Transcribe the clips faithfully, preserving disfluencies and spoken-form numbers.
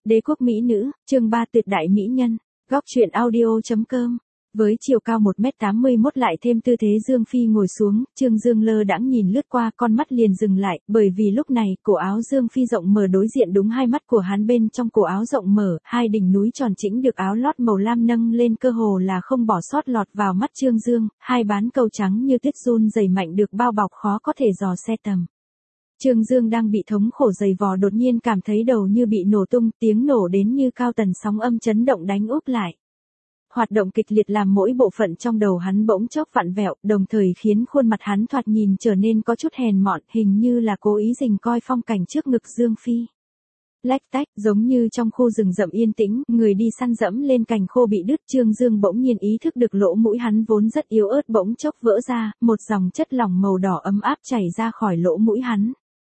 Đế quốc mỹ nữ, chương ba tuyệt đại mỹ nhân, góc truyện audio.com. Với chiều cao một mét tám mươi mốt lại thêm tư thế Dương Phi ngồi xuống, Trương Dương lơ đãng nhìn lướt qua, con mắt liền dừng lại, bởi vì lúc này, cổ áo Dương Phi rộng mở đối diện đúng hai mắt của hắn, bên trong cổ áo rộng mở, hai đỉnh núi tròn chỉnh được áo lót màu lam nâng lên cơ hồ là không bỏ sót lọt vào mắt Trương Dương, hai bán cầu trắng như tuyết run rẩy mạnh được bao bọc khó có thể dò xe tầm. Trương Dương đang bị thống khổ dày vò đột nhiên cảm thấy đầu như bị nổ tung, tiếng nổ đến như cao tần sóng âm chấn động đánh úp lại. Hoạt động kịch liệt làm mỗi bộ phận trong đầu hắn bỗng chốc vặn vẹo, đồng thời khiến khuôn mặt hắn thoạt nhìn trở nên có chút hèn mọn, hình như là cố ý rình coi phong cảnh trước ngực Dương Phi. Lách tách, giống như trong khu rừng rậm yên tĩnh, người đi săn dẫm lên cành khô bị đứt, Trương Dương bỗng nhiên ý thức được lỗ mũi hắn vốn rất yếu ớt bỗng chốc vỡ ra, một dòng chất lỏng màu đỏ ấm áp chảy ra khỏi lỗ mũi hắn.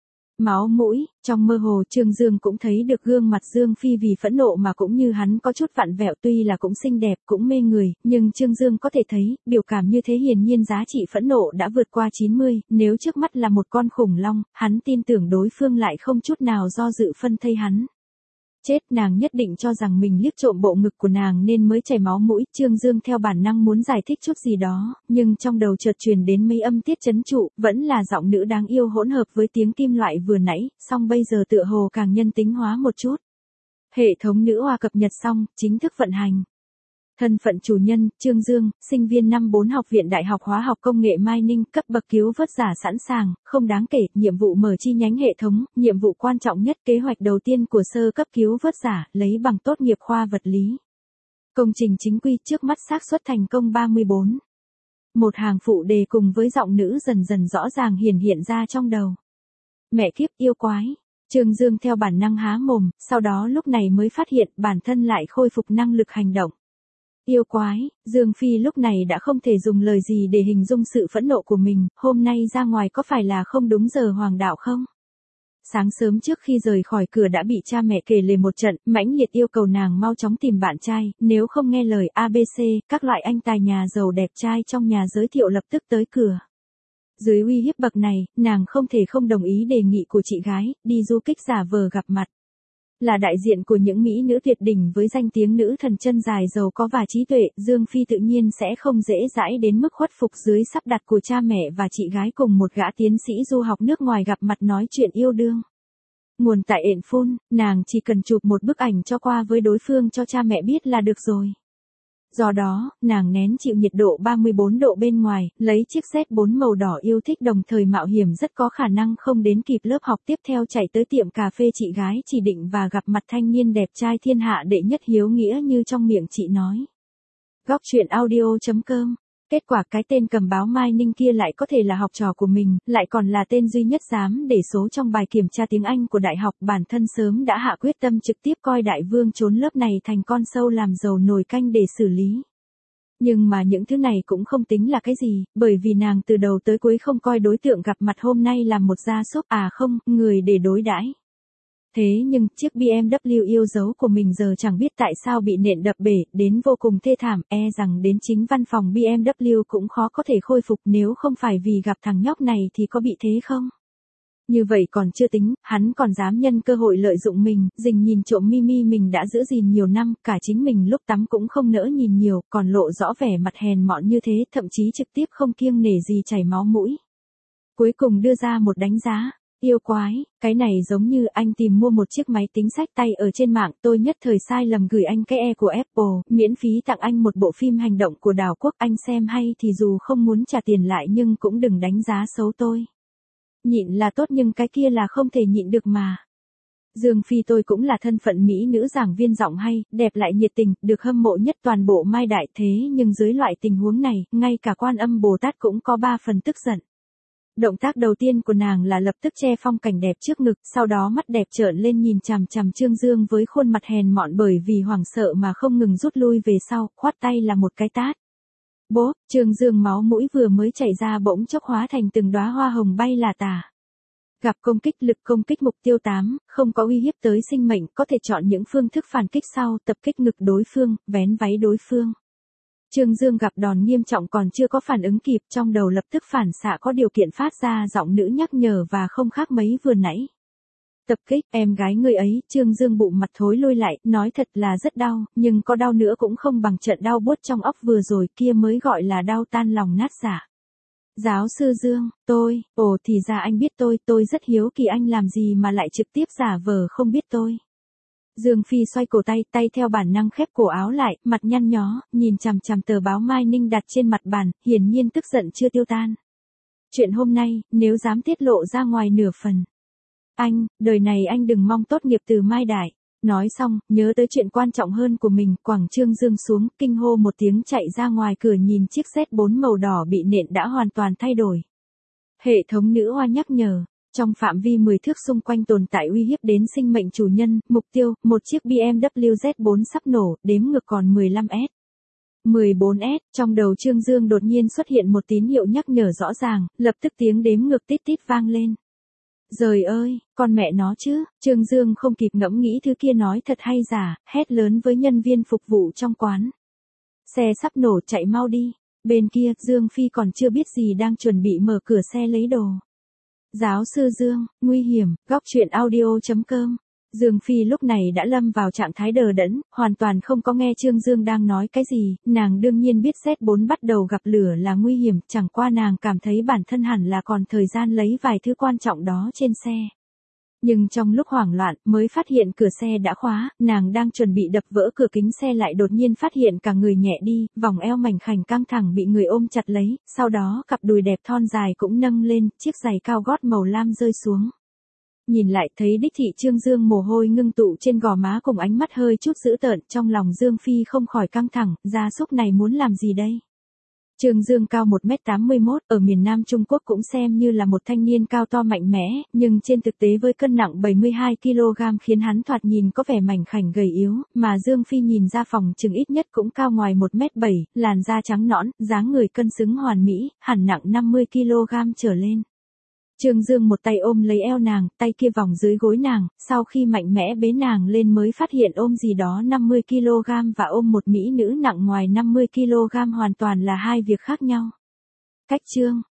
Máu mũi, trong mơ hồ Trương Dương cũng thấy được gương mặt Dương Phi vì phẫn nộ mà cũng như hắn có chút vặn vẹo, tuy là cũng xinh đẹp, cũng mê người, nhưng Trương Dương có thể thấy, biểu cảm như thế hiển nhiên giá trị phẫn nộ đã vượt qua chín mươi, nếu trước mắt là một con khủng long, hắn tin tưởng đối phương lại không chút nào do dự phân thây hắn. Chết, nàng nhất định cho rằng mình liếc trộm bộ ngực của nàng nên mới chảy máu mũi. Trương Dương theo bản năng muốn giải thích chút gì đó, nhưng trong đầu chợt truyền đến mấy âm tiết trấn trụ, vẫn là giọng nữ đáng yêu hỗn hợp với tiếng kim loại vừa nãy, song bây giờ tựa hồ càng nhân tính hóa một chút. Hệ thống nữ hoa cập nhật xong, chính thức vận hành. Thân phận chủ nhân, Trương Dương, sinh viên năm bốn Học viện Đại học Hóa học Công nghệ Mai Ninh, cấp bậc cứu vớt giả sẵn sàng, không đáng kể, nhiệm vụ mở chi nhánh hệ thống, nhiệm vụ quan trọng nhất, kế hoạch đầu tiên của sơ cấp cứu vớt giả, lấy bằng tốt nghiệp khoa vật lý. Công trình chính quy, trước mắt xác suất thành công ba mươi bốn. Một hàng phụ đề cùng với giọng nữ dần dần rõ ràng hiển hiện ra trong đầu. Mẹ kiếp, yêu quái. Trương Dương theo bản năng há mồm, sau đó lúc này mới phát hiện bản thân lại khôi phục năng lực hành động. Yêu quái, Dương Phi lúc này đã không thể dùng lời gì để hình dung sự phẫn nộ của mình, hôm nay ra ngoài có phải là không đúng giờ hoàng đạo không? Sáng sớm trước khi rời khỏi cửa đã bị cha mẹ kể lể một trận, mãnh liệt yêu cầu nàng mau chóng tìm bạn trai, nếu không nghe lời a bê xê, các loại anh tài nhà giàu đẹp trai trong nhà giới thiệu lập tức tới cửa. Dưới uy hiếp bậc này, nàng không thể không đồng ý đề nghị của chị gái, đi du kích giả vờ gặp mặt. Là đại diện của những mỹ nữ tuyệt đỉnh với danh tiếng nữ thần chân dài giàu có và trí tuệ, Dương Phi tự nhiên sẽ không dễ dãi đến mức khuất phục dưới sắp đặt của cha mẹ và chị gái cùng một gã tiến sĩ du học nước ngoài gặp mặt nói chuyện yêu đương. Nguồn tại ện phun, nàng chỉ cần chụp một bức ảnh cho qua với đối phương cho cha mẹ biết là được rồi. Do đó, nàng nén chịu nhiệt độ ba mươi bốn độ bên ngoài, lấy chiếc Z bốn màu đỏ yêu thích đồng thời mạo hiểm rất có khả năng không đến kịp lớp học tiếp theo chạy tới tiệm cà phê chị gái chỉ định và gặp mặt thanh niên đẹp trai thiên hạ đệ nhất hiếu nghĩa như trong miệng chị nói. Góc truyện audio.com. Kết quả cái tên cầm báo Mai Ninh kia lại có thể là học trò của mình, lại còn là tên duy nhất dám để số trong bài kiểm tra tiếng Anh của đại học, bản thân sớm đã hạ quyết tâm trực tiếp coi đại vương trốn lớp này thành con sâu làm dầu nồi canh để xử lý. Nhưng mà những thứ này cũng không tính là cái gì, bởi vì nàng từ đầu tới cuối không coi đối tượng gặp mặt hôm nay là một gia súc à không, người để đối đãi. Thế nhưng, chiếc bê em vê yêu dấu của mình giờ chẳng biết tại sao bị nện đập bể, đến vô cùng thê thảm, e rằng đến chính văn phòng bê em vê cũng khó có thể khôi phục nếu không phải vì gặp thằng nhóc này thì có bị thế không? Như vậy còn chưa tính, hắn còn dám nhân cơ hội lợi dụng mình, rình nhìn trộm Mimi mình đã giữ gìn nhiều năm, cả chính mình lúc tắm cũng không nỡ nhìn nhiều, còn lộ rõ vẻ mặt hèn mọn như thế, thậm chí trực tiếp không kiêng nể gì chảy máu mũi. Cuối cùng đưa ra một đánh giá. Yêu quái, cái này giống như anh tìm mua một chiếc máy tính xách tay ở trên mạng, tôi nhất thời sai lầm gửi anh cái e của Apple, miễn phí tặng anh một bộ phim hành động của đảo quốc, anh xem hay thì dù không muốn trả tiền lại nhưng cũng đừng đánh giá xấu tôi. Nhịn là tốt nhưng cái kia là không thể nhịn được mà. Dương Phi tôi cũng là thân phận mỹ nữ giảng viên giọng hay, đẹp lại nhiệt tình, được hâm mộ nhất toàn bộ Mai Đại, thế nhưng dưới loại tình huống này, ngay cả Quan Âm Bồ Tát cũng có ba phần tức giận. Động tác đầu tiên của nàng là lập tức che phong cảnh đẹp trước ngực, sau đó mắt đẹp trợn lên nhìn chằm chằm Trương Dương với khuôn mặt hèn mọn bởi vì hoảng sợ mà không ngừng rút lui về sau, khoát tay là một cái tát. Bố, Trương Dương máu mũi vừa mới chảy ra bỗng chốc hóa thành từng đóa hoa hồng bay là tả. Gặp công kích, lực công kích mục tiêu tám, không có uy hiếp tới sinh mệnh, có thể chọn những phương thức phản kích sau, tập kích ngực đối phương, vén váy đối phương. Trương Dương gặp đòn nghiêm trọng còn chưa có phản ứng kịp, trong đầu lập tức phản xạ có điều kiện phát ra giọng nữ nhắc nhở và không khác mấy vừa nãy. Tập kích, em gái người ấy, Trương Dương bụng mặt thối lui lại, nói thật là rất đau, nhưng có đau nữa cũng không bằng trận đau buốt trong óc vừa rồi kia mới gọi là đau tan lòng nát dạ. Giáo sư Dương, tôi, ồ thì ra anh biết tôi, tôi rất hiếu kỳ anh làm gì mà lại trực tiếp giả vờ không biết tôi. Dương Phi xoay cổ tay, tay theo bản năng khép cổ áo lại, mặt nhăn nhó, nhìn chằm chằm tờ báo Mai Ninh đặt trên mặt bàn, hiển nhiên tức giận chưa tiêu tan. Chuyện hôm nay, nếu dám tiết lộ ra ngoài nửa phần. Anh, đời này anh đừng mong tốt nghiệp từ Mai Đại. Nói xong, nhớ tới chuyện quan trọng hơn của mình, quẳng Trương Dương xuống, kinh hô một tiếng chạy ra ngoài cửa nhìn chiếc Z bốn màu đỏ bị nện đã hoàn toàn thay đổi. Hệ thống nữ oa nhắc nhở, trong phạm vi mười thước xung quanh tồn tại uy hiếp đến sinh mệnh chủ nhân, mục tiêu, một chiếc bê em vê Z bốn sắp nổ, đếm ngược còn mười lăm S. mười bốn S, trong đầu Trương Dương đột nhiên xuất hiện một tín hiệu nhắc nhở rõ ràng, lập tức tiếng đếm ngược tít tít vang lên. Giời ơi, con mẹ nó chứ, Trương Dương không kịp ngẫm nghĩ thứ kia nói thật hay giả, hét lớn với nhân viên phục vụ trong quán. Xe sắp nổ, chạy mau đi. Bên kia, Dương Phi còn chưa biết gì đang chuẩn bị mở cửa xe lấy đồ. Giáo sư Dương, nguy hiểm, góc truyện audio chấm com. Dương Phi lúc này đã lâm vào trạng thái đờ đẫn, hoàn toàn không có nghe Trương Dương đang nói cái gì, nàng đương nhiên biết Z bốn bắt đầu gặp lửa là nguy hiểm, chẳng qua nàng cảm thấy bản thân hẳn là còn thời gian lấy vài thứ quan trọng đó trên xe. Nhưng trong lúc hoảng loạn, mới phát hiện cửa xe đã khóa, nàng đang chuẩn bị đập vỡ cửa kính xe lại đột nhiên phát hiện cả người nhẹ đi, vòng eo mảnh khảnh căng thẳng bị người ôm chặt lấy, sau đó cặp đùi đẹp thon dài cũng nâng lên, chiếc giày cao gót màu lam rơi xuống. Nhìn lại thấy đích thị Trương Dương mồ hôi ngưng tụ trên gò má cùng ánh mắt hơi chút dữ tợn, trong lòng Dương Phi không khỏi căng thẳng, gia súc này muốn làm gì đây? Trương Dương cao một mét tám mươi mốt, ở miền Nam Trung Quốc cũng xem như là một thanh niên cao to mạnh mẽ, nhưng trên thực tế với cân nặng bảy mươi hai ki lô gam khiến hắn thoạt nhìn có vẻ mảnh khảnh gầy yếu, mà Dương Phi nhìn ra phòng chừng ít nhất cũng cao ngoài một mét bảy, làn da trắng nõn, dáng người cân xứng hoàn mỹ, hẳn nặng năm mươi ki lô gam trở lên. Trương Dương một tay ôm lấy eo nàng, tay kia vòng dưới gối nàng, sau khi mạnh mẽ bế nàng lên mới phát hiện ôm gì đó năm mươi ki lô gam và ôm một mỹ nữ nặng ngoài năm mươi ki lô gam hoàn toàn là hai việc khác nhau. Cách Trương,